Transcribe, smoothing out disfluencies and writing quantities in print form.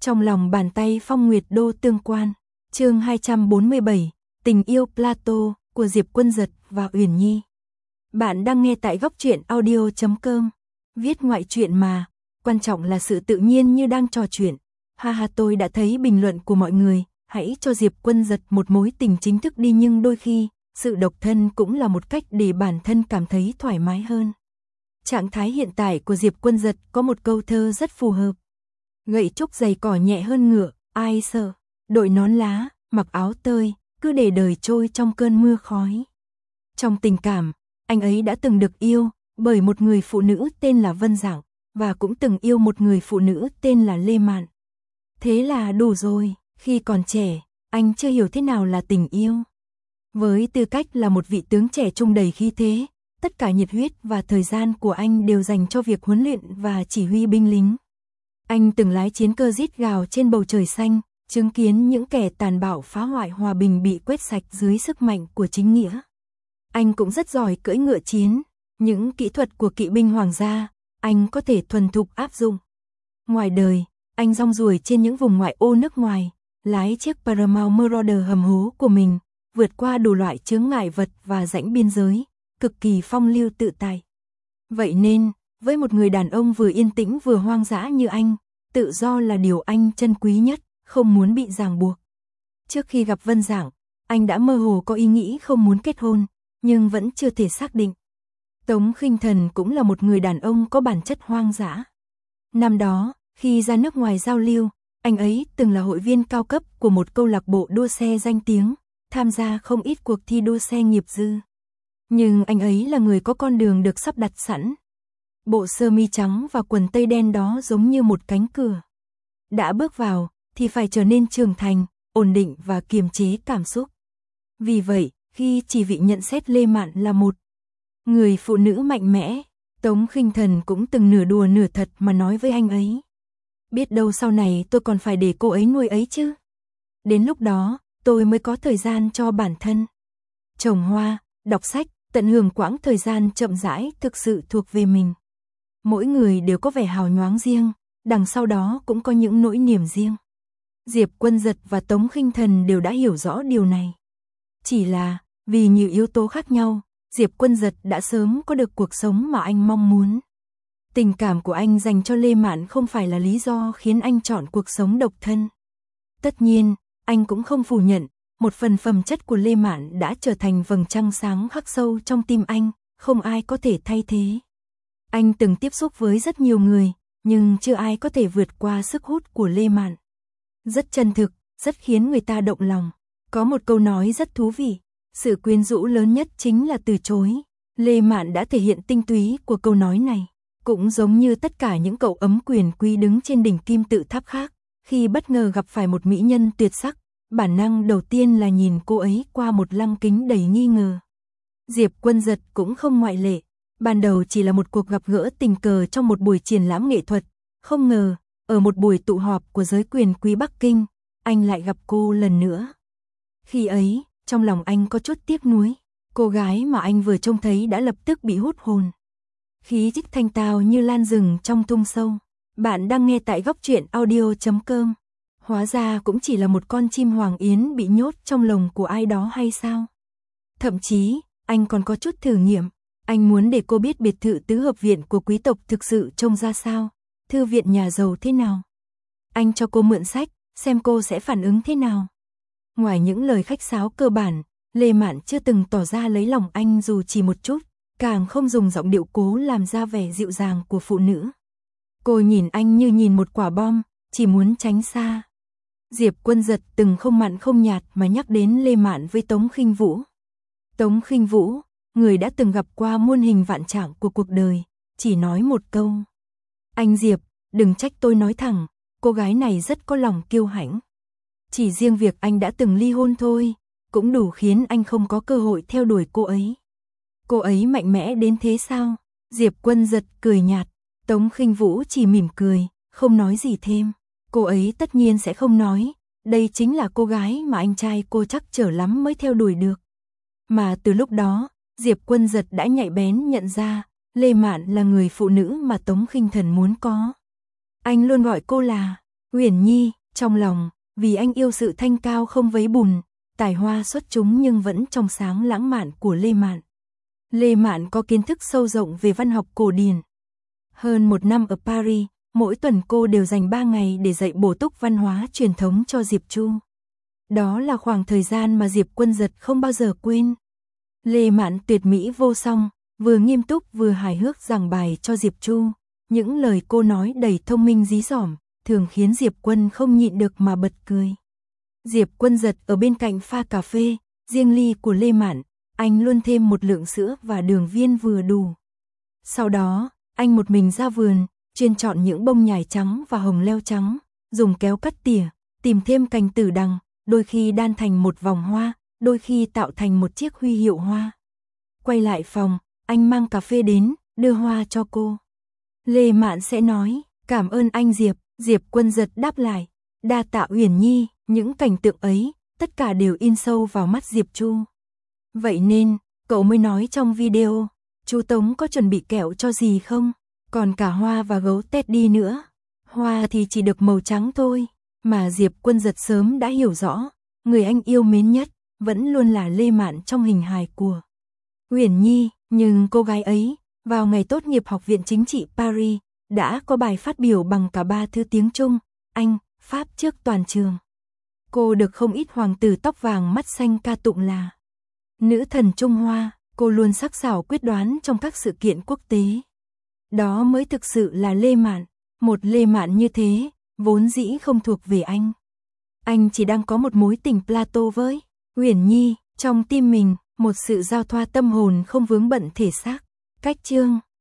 Trong lòng bàn tay Phong Nguyệt Đô tương quan. Chương 247, Tình yêu Plato của Diệp Quân Giật và Uyển Nhi. Bạn đang nghe tại góc truyện audio.com. Viết ngoại truyện mà, quan trọng là sự tự nhiên như đang trò chuyện. Ha, tôi đã thấy bình luận của mọi người, hãy cho Diệp Quân Giật một mối tình chính thức đi, nhưng đôi khi, sự độc thân cũng là một cách để bản thân cảm thấy thoải mái hơn. Trạng thái hiện tại của Diệp Quân Giật có một câu thơ rất phù hợp. Gậy trúc giày cỏ nhẹ hơn ngựa, ai sợ, đội nón lá, mặc áo tơi, cứ để đời trôi trong cơn mưa khói. Trong tình cảm, anh ấy đã từng được yêu bởi một người phụ nữ tên là Vân Dạng, và cũng từng yêu một người phụ nữ tên là Lê Mạn. Thế là đủ rồi, khi còn trẻ, anh chưa hiểu thế nào là tình yêu. Với tư cách là một vị tướng trẻ trung đầy khí thế, tất cả nhiệt huyết và thời gian của anh đều dành cho việc huấn luyện và chỉ huy binh lính. Anh từng lái chiến cơ rít gào trên bầu trời xanh, chứng kiến những kẻ tàn bạo phá hoại hòa bình bị quét sạch dưới sức mạnh của chính nghĩa. Anh cũng rất giỏi cưỡi ngựa chiến, những kỹ thuật của kỵ binh hoàng gia, anh có thể thuần thục áp dụng. Ngoài đời, anh rong ruổi trên những vùng ngoại ô nước ngoài, lái chiếc Paramount Marauder hầm hố của mình, vượt qua đủ loại chướng ngại vật và rãnh biên giới, cực kỳ phong lưu tự tại. Vậy nên, với một người đàn ông vừa yên tĩnh vừa hoang dã như anh, tự do là điều anh trân quý nhất, không muốn bị ràng buộc. Trước khi gặp Vân Dạng, anh đã mơ hồ có ý nghĩ không muốn kết hôn, nhưng vẫn chưa thể xác định. Tống Khinh Thần cũng là một người đàn ông có bản chất hoang dã. Năm đó, khi ra nước ngoài giao lưu, anh ấy từng là hội viên cao cấp của một câu lạc bộ đua xe danh tiếng, tham gia không ít cuộc thi đua xe nghiệp dư. Nhưng anh ấy là người có con đường được sắp đặt sẵn. Bộ sơ mi trắng và quần tây đen đó giống như một cánh cửa. Đã bước vào, thì phải trở nên trưởng thành, ổn định và kiềm chế cảm xúc. Vì vậy, khi chỉ vị nhận xét Lê Mạn là một người phụ nữ mạnh mẽ, Tống Khinh Thần cũng từng nửa đùa nửa thật mà nói với anh ấy. Biết đâu sau này tôi còn phải để cô ấy nuôi ấy chứ. Đến lúc đó, tôi mới có thời gian cho bản thân. Trồng hoa, đọc sách, tận hưởng quãng thời gian chậm rãi thực sự thuộc về mình. Mỗi người đều có vẻ hào nhoáng riêng, đằng sau đó cũng có những nỗi niềm riêng. Diệp Quân Giật và Tống Khinh Thần đều đã hiểu rõ điều này. Chỉ là, vì nhiều yếu tố khác nhau, Diệp Quân Giật đã sớm có được cuộc sống mà anh mong muốn. Tình cảm của anh dành cho Lê Mạn không phải là lý do khiến anh chọn cuộc sống độc thân. Tất nhiên, anh cũng không phủ nhận, một phần phẩm chất của Lê Mạn đã trở thành vầng trăng sáng khắc sâu trong tim anh, không ai có thể thay thế. Anh từng tiếp xúc với rất nhiều người, nhưng chưa ai có thể vượt qua sức hút của Lê Mạn. Rất chân thực, rất khiến người ta động lòng. Có một câu nói rất thú vị, sự quyến rũ lớn nhất chính là từ chối. Lê Mạn đã thể hiện tinh túy của câu nói này. Cũng giống như tất cả những cậu ấm quyền quý đứng trên đỉnh kim tự tháp khác, khi bất ngờ gặp phải một mỹ nhân tuyệt sắc, bản năng đầu tiên là nhìn cô ấy qua một lăng kính đầy nghi ngờ. Diệp Quân Giật cũng không ngoại lệ. Ban đầu chỉ là một cuộc gặp gỡ tình cờ trong một buổi triển lãm nghệ thuật, không ngờ, ở một buổi tụ họp của giới quyền quý Bắc Kinh, anh lại gặp cô lần nữa. Khi ấy, trong lòng anh có chút tiếc nuối, cô gái mà anh vừa trông thấy đã lập tức bị hút hồn. Khí chất thanh tao như lan rừng trong thung sâu. Bạn đang nghe tại góc truyện audio.com. Hóa ra cũng chỉ là một con chim hoàng yến bị nhốt trong lồng của ai đó hay sao? Thậm chí, anh còn có chút thử nghiệm. Anh muốn để cô biết biệt thự tứ hợp viện của quý tộc thực sự trông ra sao, thư viện nhà giàu thế nào. Anh cho cô mượn sách, xem cô sẽ phản ứng thế nào. Ngoài những lời khách sáo cơ bản, Lê Mạn chưa từng tỏ ra lấy lòng anh dù chỉ một chút, càng không dùng giọng điệu cố làm ra vẻ dịu dàng của phụ nữ. Cô nhìn anh như nhìn một quả bom, chỉ muốn tránh xa. Diệp Quân Giật từng không mặn không nhạt mà nhắc đến Lê Mạn với Tống Khinh Vũ. Tống Khinh Vũ, người đã từng gặp qua muôn hình vạn trạng của cuộc đời, chỉ nói một câu. Anh Diệp, đừng trách tôi nói thẳng, cô gái này rất có lòng kiêu hãnh. Chỉ riêng việc anh đã từng ly hôn thôi, cũng đủ khiến anh không có cơ hội theo đuổi cô ấy. Cô ấy mạnh mẽ đến thế sao? Diệp Quân Giật cười nhạt, Tống Khinh Vũ chỉ mỉm cười, không nói gì thêm. Cô ấy tất nhiên sẽ không nói, đây chính là cô gái mà anh trai cô chắc chở lắm mới theo đuổi được. Mà từ lúc đó, Diệp Quân Giật đã nhạy bén nhận ra, Lê Mạn là người phụ nữ mà Tống Khinh Thần muốn có. Anh luôn gọi cô là Uyển Nhi, trong lòng, vì anh yêu sự thanh cao không vấy bùn, tài hoa xuất chúng nhưng vẫn trong sáng lãng mạn của Lê Mạn. Lê Mạn có kiến thức sâu rộng về văn học cổ điển. Hơn 1 năm ở Paris, mỗi tuần cô đều dành 3 ngày để dạy bổ túc văn hóa truyền thống cho Diệp Chu. Đó là khoảng thời gian mà Diệp Quân Dật không bao giờ quên. Lê Mạn tuyệt mỹ vô song, vừa nghiêm túc vừa hài hước giảng bài cho Diệp Chu. Những lời cô nói đầy thông minh dí dỏm, thường khiến Diệp Quân không nhịn được mà bật cười. Diệp Quân Dật ở bên cạnh pha cà phê, riêng ly của Lê Mạn, anh luôn thêm một lượng sữa và đường viên vừa đủ. Sau đó, anh một mình ra vườn, chuyên chọn những bông nhài trắng và hồng leo trắng, dùng kéo cắt tỉa, tìm thêm cành tử đằng, đôi khi đan thành một vòng hoa, đôi khi tạo thành một chiếc huy hiệu hoa. Quay lại phòng, anh mang cà phê đến, đưa hoa cho cô. Lê Mạn sẽ nói, cảm ơn anh Diệp. Diệp Quân Dật đáp lại, đa tạ Uyển Nhi. Những cảnh tượng ấy, tất cả đều in sâu vào mắt Diệp Chu. Vậy nên, cậu mới nói trong video, chú Tống có chuẩn bị kẹo cho gì không? Còn cả hoa và gấu Teddy nữa. Hoa thì chỉ được màu trắng thôi, mà Diệp Quân Dật sớm đã hiểu rõ, người anh yêu mến nhất, vẫn luôn là Lê Mạn trong hình hài của Uyển Nhi. Nhưng cô gái ấy, vào ngày tốt nghiệp Học viện Chính trị Paris, đã có bài phát biểu bằng cả 3 thứ tiếng Trung, Anh, Pháp trước toàn trường. Cô được không ít hoàng tử tóc vàng mắt xanh ca tụng là nữ thần Trung Hoa. Cô luôn sắc sảo quyết đoán trong các sự kiện quốc tế. Đó mới thực sự là Lê Mạn. Một Lê Mạn như thế, vốn dĩ không thuộc về anh. Anh chỉ đang có một mối tình Plato với Uyển Nhi, trong tim mình, một sự giao thoa tâm hồn không vướng bận thể xác. Cách chương